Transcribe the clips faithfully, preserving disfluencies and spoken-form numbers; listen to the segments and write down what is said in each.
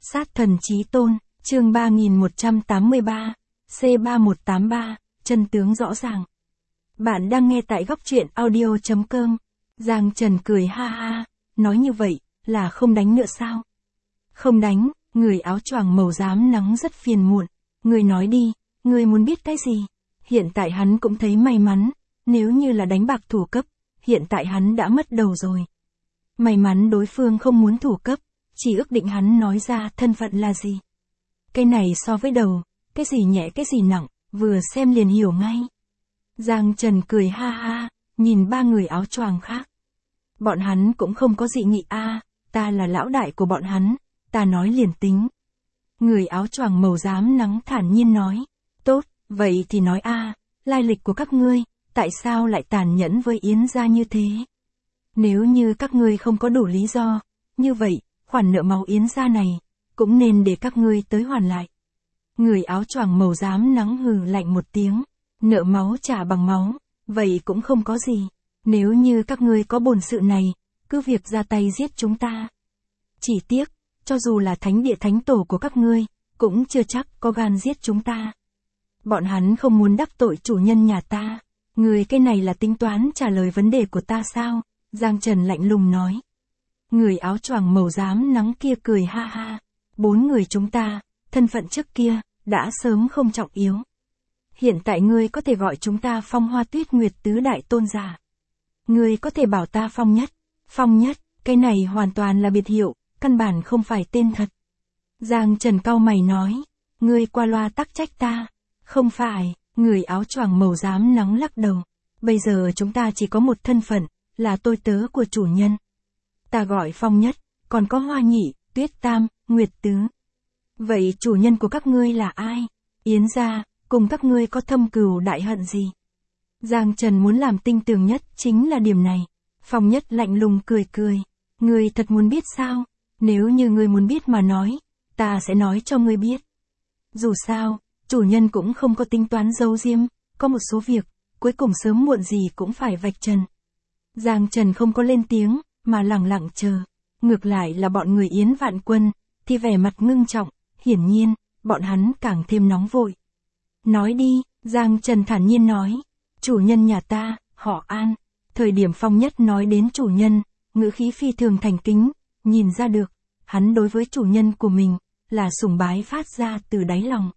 Sát thần chí tôn, chương ba nghìn một trăm tám mươi ba, C ba một tám ba, chân tướng rõ ràng. Bạn đang nghe tại góc truyện audio chấm com. Giang Trần cười ha ha, nói như vậy, là không đánh nữa sao? Không đánh, người áo choàng màu xám nắng rất phiền muộn. Người nói đi, người muốn biết cái gì? Hiện tại hắn cũng thấy may mắn, nếu như là đánh bạc thủ cấp, hiện tại hắn đã mất đầu rồi. May mắn đối phương không muốn thủ cấp, chỉ ước định hắn nói ra thân phận là gì. Cái này so với đầu, cái gì nhẹ cái gì nặng, vừa xem liền hiểu ngay. Giang Trần cười ha ha, nhìn ba người áo choàng khác. Bọn hắn cũng không có dị nghị a, ta là lão đại của bọn hắn, ta nói liền tính. Người áo choàng màu xám nắng thản nhiên nói, tốt, vậy thì nói a, lai lịch của các ngươi, tại sao lại tàn nhẫn với Yến gia như thế? Nếu như các ngươi không có đủ lý do, như vậy, khoản nợ máu Yến gia này, cũng nên để các ngươi tới hoàn lại. Người áo choàng màu xám nắng hừ lạnh một tiếng, nợ máu trả bằng máu, vậy cũng không có gì. Nếu như các ngươi có bổn sự này, cứ việc ra tay giết chúng ta. Chỉ tiếc, cho dù là thánh địa thánh tổ của các ngươi, cũng chưa chắc có gan giết chúng ta. Bọn hắn không muốn đắc tội chủ nhân nhà ta. Người cái này là tính toán trả lời vấn đề của ta sao? Giang Trần lạnh lùng nói. Người áo choàng màu xám nắng kia cười ha ha. Bốn người chúng ta, thân phận trước kia, đã sớm không trọng yếu. Hiện tại ngươi có thể gọi chúng ta Phong Hoa Tuyết Nguyệt tứ đại tôn giả. Ngươi có thể bảo ta Phong Nhất. Phong Nhất, cái này hoàn toàn là biệt hiệu, căn bản không phải tên thật. Giang Trần cau mày nói. Ngươi qua loa tắc trách ta. Không phải, người áo choàng màu xám nắng lắc đầu. Bây giờ chúng ta chỉ có một thân phận, là tôi tớ của chủ nhân. Ta gọi Phong Nhất, còn có Hoa Nhị, Tuyết Tam, Nguyệt Tứ. Vậy chủ nhân của các ngươi là ai? Yến gia, cùng các ngươi có thâm cừu đại hận gì? Giang Trần muốn làm tinh tường nhất chính là điểm này. Phong Nhất lạnh lùng cười cười. Ngươi thật muốn biết sao? Nếu như ngươi muốn biết mà nói, ta sẽ nói cho ngươi biết. Dù sao, chủ nhân cũng không có tính toán giấu giếm, có một số việc, cuối cùng sớm muộn gì cũng phải vạch trần. Giang Trần không có lên tiếng, mà lặng lặng chờ. Ngược lại là bọn người Yến Vạn Quân, thì vẻ mặt ngưng trọng, hiển nhiên, bọn hắn càng thêm nóng vội. Nói đi, Giang Trần thản nhiên nói, chủ nhân nhà ta, họ An. Thời điểm Phong Nhất nói đến chủ nhân, ngữ khí phi thường thành kính, nhìn ra được, hắn đối với chủ nhân của mình, là sùng bái phát ra từ đáy lòng.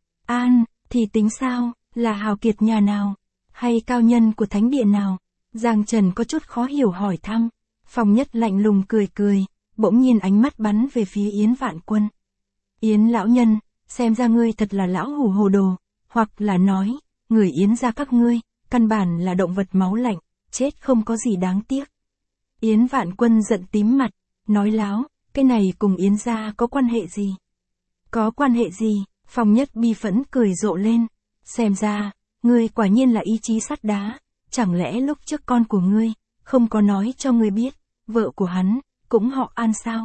An, thì tính sao, là hào kiệt nhà nào, hay cao nhân của thánh địa nào? Giang Trần có chút khó hiểu hỏi thăm. Phong Nhất lạnh lùng cười cười, bỗng nhiên ánh mắt bắn về phía Yến Vạn Quân. Yến lão nhân, xem ra ngươi thật là lão hủ hồ đồ, hoặc là nói, người Yến gia các ngươi, căn bản là động vật máu lạnh, chết không có gì đáng tiếc. Yến Vạn Quân giận tím mặt, nói láo, cái này cùng Yến gia có quan hệ gì? Có quan hệ gì? Phong Nhất bi phẫn cười rộ lên. Xem ra, ngươi quả nhiên là ý chí sắt đá, chẳng lẽ lúc trước con của ngươi, không có nói cho ngươi biết, vợ của hắn, cũng họ An sao?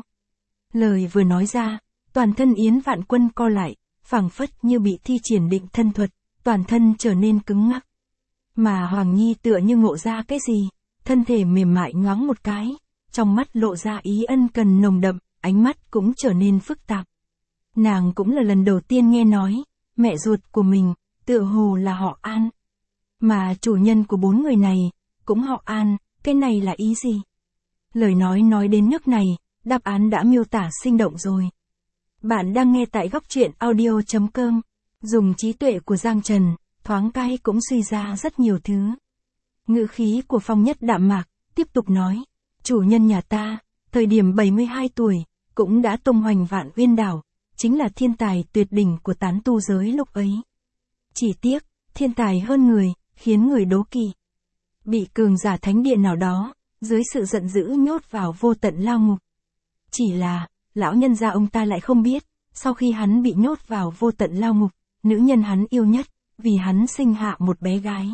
Lời vừa nói ra, toàn thân Yến Vạn Quân co lại, phảng phất như bị thi triển định thân thuật, toàn thân trở nên cứng ngắc. Mà Hoàng Nhi tựa như ngộ ra cái gì, thân thể mềm mại nhoáng một cái, trong mắt lộ ra ý ân cần nồng đậm, ánh mắt cũng trở nên phức tạp. Nàng cũng là lần đầu tiên nghe nói, mẹ ruột của mình, tựa hồ là họ An. Mà chủ nhân của bốn người này, cũng họ An, cái này là ý gì? Lời nói nói đến nước này, đáp án đã miêu tả sinh động rồi. Bạn đang nghe tại góc truyện audio chấm com, dùng trí tuệ của Giang Trần, thoáng cái cũng suy ra rất nhiều thứ. Ngữ khí của Phong Nhất đạm mạc, tiếp tục nói, chủ nhân nhà ta, thời điểm bảy mươi hai tuổi, cũng đã tung hoành vạn uyên đảo, chính là thiên tài tuyệt đỉnh của tán tu giới lúc ấy. Chỉ tiếc, thiên tài hơn người, khiến người đố kỵ. Bị cường giả thánh địa nào đó, dưới sự giận dữ nhốt vào vô tận lao ngục. Chỉ là, lão nhân gia ông ta lại không biết, sau khi hắn bị nhốt vào vô tận lao ngục, nữ nhân hắn yêu nhất, vì hắn sinh hạ một bé gái.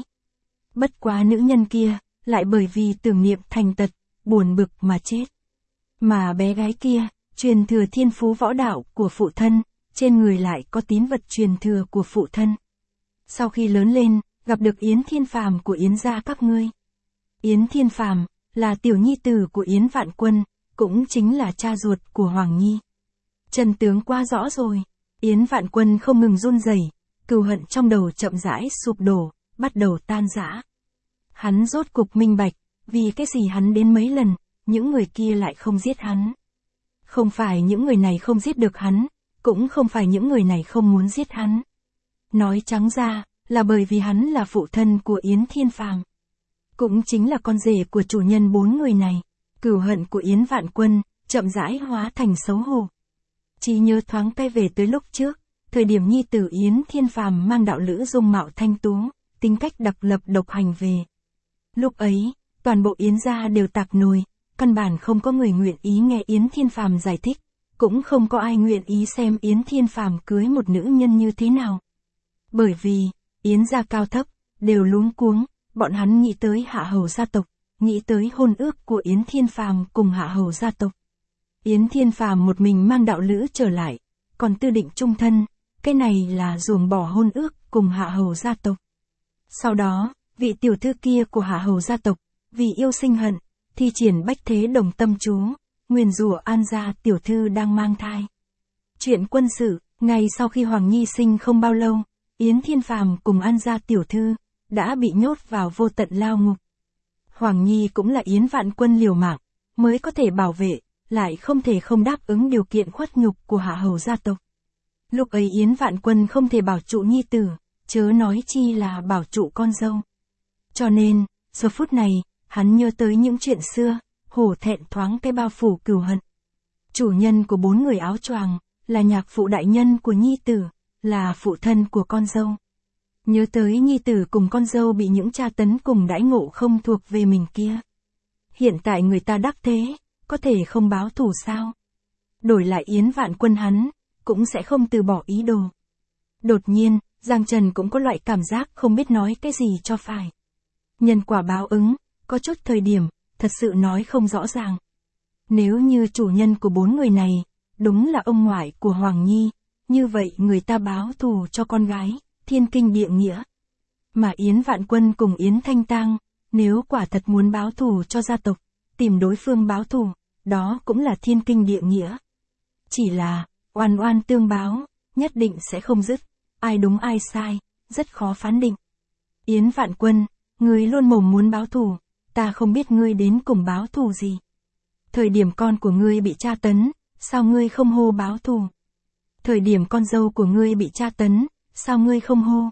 Bất quá nữ nhân kia, lại bởi vì tưởng niệm thành tật, buồn bực mà chết. Mà bé gái kia, truyền thừa thiên phú võ đạo của phụ thân, trên người lại có tín vật truyền thừa của phụ thân. Sau khi lớn lên, gặp được Yến Thiên Phàm của Yến gia các ngươi. Yến Thiên Phàm là tiểu nhi tử của Yến Vạn Quân, cũng chính là cha ruột của Hoàng Nhi. Chân tướng quá rõ rồi. Yến Vạn Quân không ngừng run rẩy, cừu hận trong đầu chậm rãi sụp đổ, bắt đầu tan rã. Hắn rốt cục minh bạch, vì cái gì hắn đến mấy lần, những người kia lại không giết hắn. Không phải những người này không giết được hắn, cũng không phải những người này không muốn giết hắn. Nói trắng ra, là bởi vì hắn là phụ thân của Yến Thiên Phàm. Cũng chính là con rể của chủ nhân bốn người này. Cừu hận của Yến Vạn Quân, chậm rãi hóa thành xấu hổ. Chỉ nhớ thoáng cái về tới lúc trước, thời điểm nhi tử Yến Thiên Phàm mang đạo lữ dung mạo thanh tú, tính cách đặc lập độc hành về. Lúc ấy, toàn bộ Yến gia đều tạc nồi, căn bản không có người nguyện ý nghe Yến Thiên Phàm giải thích, cũng không có ai nguyện ý xem Yến Thiên Phàm cưới một nữ nhân như thế nào. Bởi vì, Yến gia cao thấp, đều luống cuống, bọn hắn nghĩ tới Hạ Hầu gia tộc, nghĩ tới hôn ước của Yến Thiên Phàm cùng Hạ Hầu gia tộc. Yến Thiên Phàm một mình mang đạo lữ trở lại, còn tư định chung thân, cái này là ruồng bỏ hôn ước cùng Hạ Hầu gia tộc. Sau đó, vị tiểu thư kia của Hạ Hầu gia tộc, vì yêu sinh hận, thi triển bách thế đồng tâm chú, nguyền rủa An gia tiểu thư đang mang thai. Chuyện quân sự, ngay sau khi Hoàng Nhi sinh không bao lâu, Yến Thiên Phàm cùng An gia tiểu thư, đã bị nhốt vào vô tận lao ngục. Hoàng Nhi cũng là Yến Vạn Quân liều mạng, mới có thể bảo vệ, lại không thể không đáp ứng điều kiện khuất nhục của Hạ Hầu gia tộc. Lúc ấy Yến Vạn Quân không thể bảo trụ nhi tử, chớ nói chi là bảo trụ con dâu. Cho nên, giờ phút này, hắn nhớ tới những chuyện xưa, hổ thẹn thoáng cái bao phủ cừu hận. Chủ nhân của bốn người áo choàng, là nhạc phụ đại nhân của nhi tử, là phụ thân của con dâu. Nhớ tới nhi tử cùng con dâu bị những tra tấn cùng đãi ngộ không thuộc về mình kia. Hiện tại người ta đắc thế, có thể không báo thù sao? Đổi lại Yến Vạn Quân hắn, cũng sẽ không từ bỏ ý đồ. Đột nhiên, Giang Trần cũng có loại cảm giác không biết nói cái gì cho phải. Nhân quả báo ứng, có chút thời điểm, thật sự nói không rõ ràng. Nếu như chủ nhân của bốn người này, đúng là ông ngoại của Hoàng Nhi, như vậy người ta báo thù cho con gái, thiên kinh địa nghĩa. Mà Yến Vạn Quân cùng Yến Thanh Tang, nếu quả thật muốn báo thù cho gia tộc, tìm đối phương báo thù, đó cũng là thiên kinh địa nghĩa. Chỉ là, oan oan tương báo, nhất định sẽ không dứt, ai đúng ai sai, rất khó phán định. Yến Vạn Quân, ngươi luôn mồm muốn báo thù, ta không biết ngươi đến cùng báo thù gì. Thời điểm con của ngươi bị tra tấn, sao ngươi không hô báo thù? Thời điểm con dâu của ngươi bị tra tấn, sao ngươi không hô?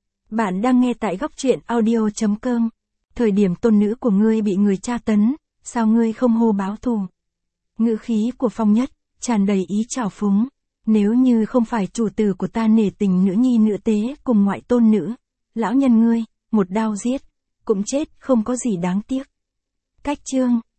Bạn đang nghe tại góc truyện audio chấm com. Thời điểm tôn nữ của ngươi bị người tra tấn, sao ngươi không hô báo thù? Ngữ khí của Phong Nhất, tràn đầy ý trào phúng. Nếu như không phải chủ tử của ta nể tình nữ nhi nữ tế cùng ngoại tôn nữ, lão nhân ngươi, một đao giết, cũng chết không có gì đáng tiếc. Cách chương